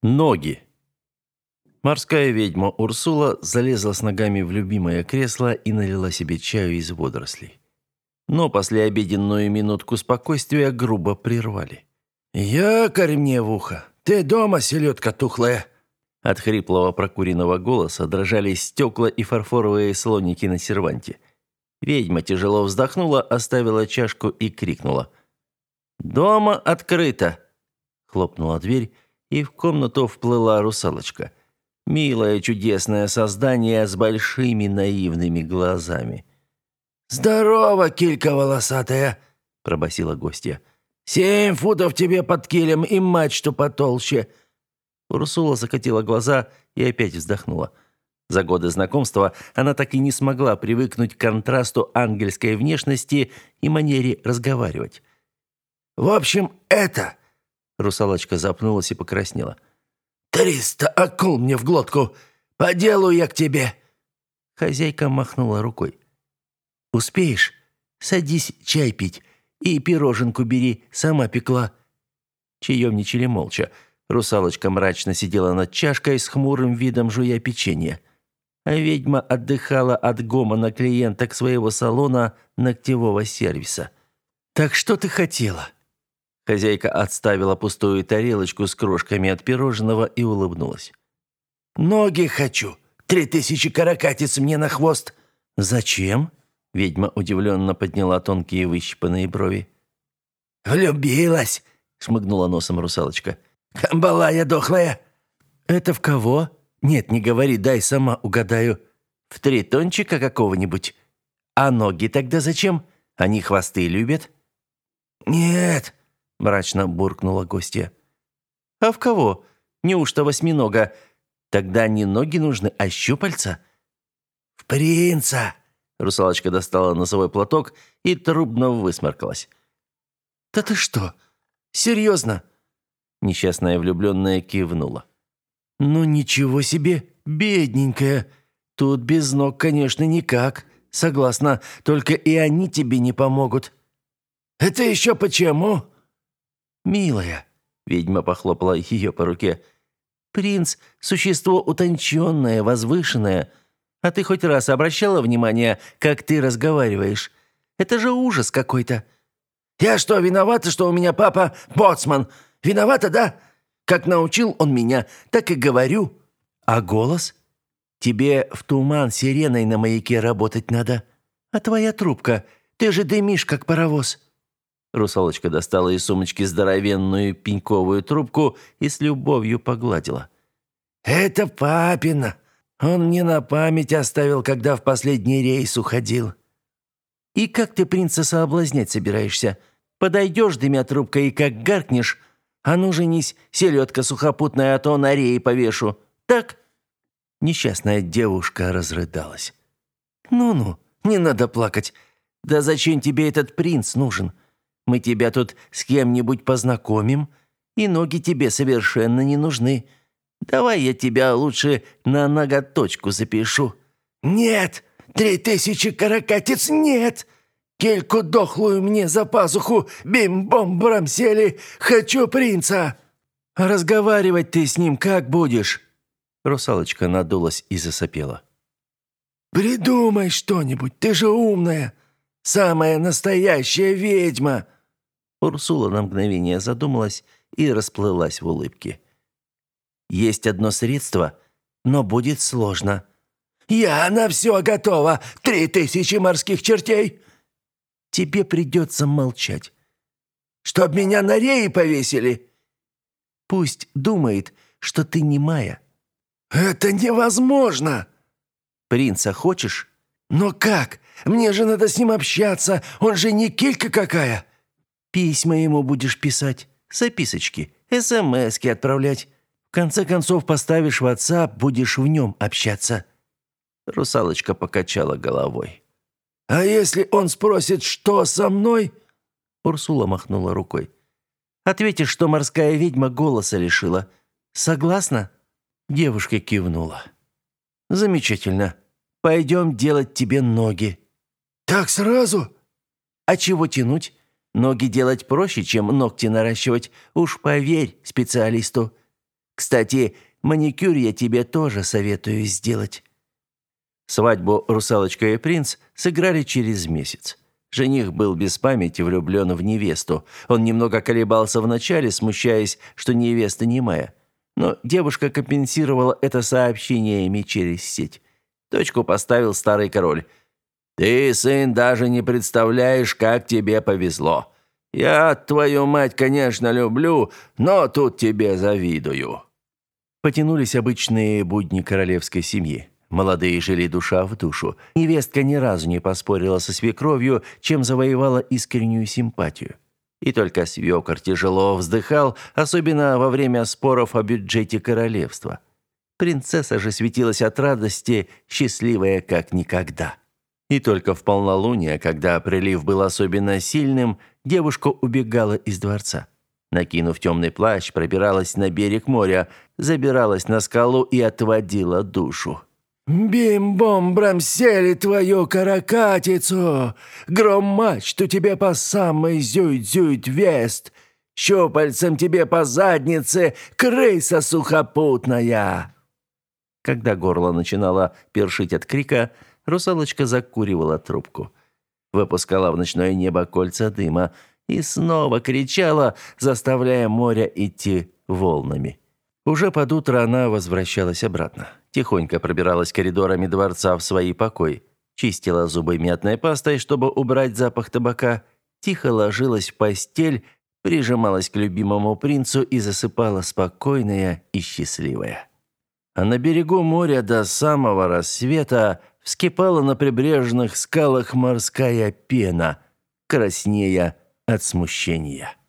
Ноги. Морская ведьма Урсула залезла с ногами в любимое кресло и налила себе чаю из водорослей. Но послеобеденную минутку спокойствия грубо прервали. «Якорь мне в ухо! Ты дома, селедка тухлая!» От хриплого прокуренного голоса дрожали стекла и фарфоровые слоники на серванте. Ведьма тяжело вздохнула, оставила чашку и крикнула. «Дома открыто!» Хлопнула дверь, и в комнату вплыла русалочка. Милое чудесное создание с большими наивными глазами. «Здорово, килька волосатая!» – пробасила гостья. 7 футов тебе под килем и мачту потолще!» Урсула закатила глаза и опять вздохнула. За годы знакомства она так и не смогла привыкнуть к контрасту ангельской внешности и манере разговаривать. «В общем, это...» Русалочка запнулась и покраснела. 300 акул мне в глотку! По делу я к тебе!» Хозяйка махнула рукой. «Успеешь? Садись чай пить. И пироженку бери, сама пекла». Чаемничали молча. Русалочка мрачно сидела над чашкой с хмурым видом, жуя печенье. А ведьма отдыхала от гомона клиенток своего салона ногтевого сервиса. «Так что ты хотела?» Хозяйка отставила пустую тарелочку с крошками от пирожного и улыбнулась. «Ноги хочу. 3000 каракатиц мне на хвост». «Зачем?» Ведьма удивленно подняла тонкие выщипанные брови. «Влюбилась!» — шмыгнула носом русалочка. «Камбала я дохлая!» «Это в кого?» «Нет, не говори, дай сама угадаю. В тритончика какого-нибудь? А ноги тогда зачем? Они хвосты любят?» «Нет!» — мрачно буркнула гостья. «А в кого? Неужто восьминога? Тогда не ноги нужны, а щупальца?» «В принца!» Русалочка достала носовой платок и трубно высморкалась. «Да ты что? Серьезно?» Несчастная влюбленная кивнула. «Ну ничего себе, бедненькая. Тут без ног, конечно, никак. Согласна, только и они тебе не помогут». «Это еще почему?» «Милая», — ведьма похлопала ее по руке, — «принц — существо утонченное, возвышенное. А ты хоть раз обращала внимание, как ты разговариваешь? Это же ужас какой-то». «Я что, виновата, что у меня папа боцман? Виновата, да? Как научил он меня, так и говорю». «А голос? Тебе в туман сиреной на маяке работать надо. А твоя трубка? Ты же дымишь, как паровоз». Русалочка достала из сумочки здоровенную пеньковую трубку и с любовью погладила. «Это папина. Он мне на память оставил, когда в последний рейс уходил». «И как ты принца соблазнять собираешься? Подойдешь, дымя трубкой, и как гаркнешь, а ну женись, селедка сухопутная, а то на рее повешу. Так?» Несчастная девушка разрыдалась. «Ну-ну, не надо плакать. Да зачем тебе этот принц нужен? Мы тебя тут с кем-нибудь познакомим, и ноги тебе совершенно не нужны. Давай я тебя лучше на ноготочку запишу». «Нет! 3000 каракатиц, нет! Кельку дохлую мне за пазуху, бим-бом сели, хочу принца!» «А разговаривать ты с ним как будешь?» Русалочка надулась и засопела. «Придумай что-нибудь, ты же умная, самая настоящая ведьма!» Урсула на мгновение задумалась и расплылась в улыбке. «Есть одно средство, но будет сложно». «Я на все готова! 3000 морских чертей!» «Тебе придется молчать». «Чтоб меня на рее повесили?» «Пусть думает, что ты немая». «Это невозможно!» «Принца хочешь?» «Но как? Мне же надо с ним общаться, он же не килька какая!» «Письма ему будешь писать, записочки, СМСки отправлять. В конце концов поставишь в WhatsApp, будешь в нем общаться». Русалочка покачала головой. «А если он спросит, что со мной?» Урсула махнула рукой. «Ответишь, что морская ведьма голоса лишила. Согласна?» Девушка кивнула. «Замечательно. Пойдем делать тебе ноги». «Так сразу?» «А чего тянуть? Ноги делать проще, чем ногти наращивать. Уж поверь специалисту. Кстати, маникюр я тебе тоже советую сделать». Свадьбу «Русалочка и принц» сыграли через месяц. Жених был без памяти влюблен в невесту. Он немного колебался вначале, смущаясь, что невеста немая. Но девушка компенсировала это сообщениями через сеть. Точку поставил старый король. «Ты, сын, даже не представляешь, как тебе повезло. Я твою мать, конечно, люблю, но тут тебе завидую». Потянулись обычные будни королевской семьи. Молодые жили душа в душу. Невестка ни разу не поспорила со свекровью, чем завоевала искреннюю симпатию. И только свекор тяжело вздыхал, особенно во время споров о бюджете королевства. Принцесса же светилась от радости, счастливая как никогда. И только в полнолуние, когда прилив был особенно сильным, девушка убегала из дворца. Накинув темный плащ, пробиралась на берег моря, забиралась на скалу и отводила душу. «Бим-бом-брамсели твою каракатицу! Гром-мачту тебе по самой зюйт-зюйт-вест! Щупальцем тебе по заднице, крыса сухопутная!» Когда горло начинало першить от крика, русалочка закуривала трубку. Выпускала в ночное небо кольца дыма и снова кричала, заставляя море идти волнами. Уже под утро она возвращалась обратно. Тихонько пробиралась коридорами дворца в свои покои. Чистила зубы мятной пастой, чтобы убрать запах табака. Тихо ложилась в постель, прижималась к любимому принцу и засыпала спокойная и счастливая. А на берегу моря до самого рассвета вскипала на прибрежных скалах морская пена, краснея от смущения.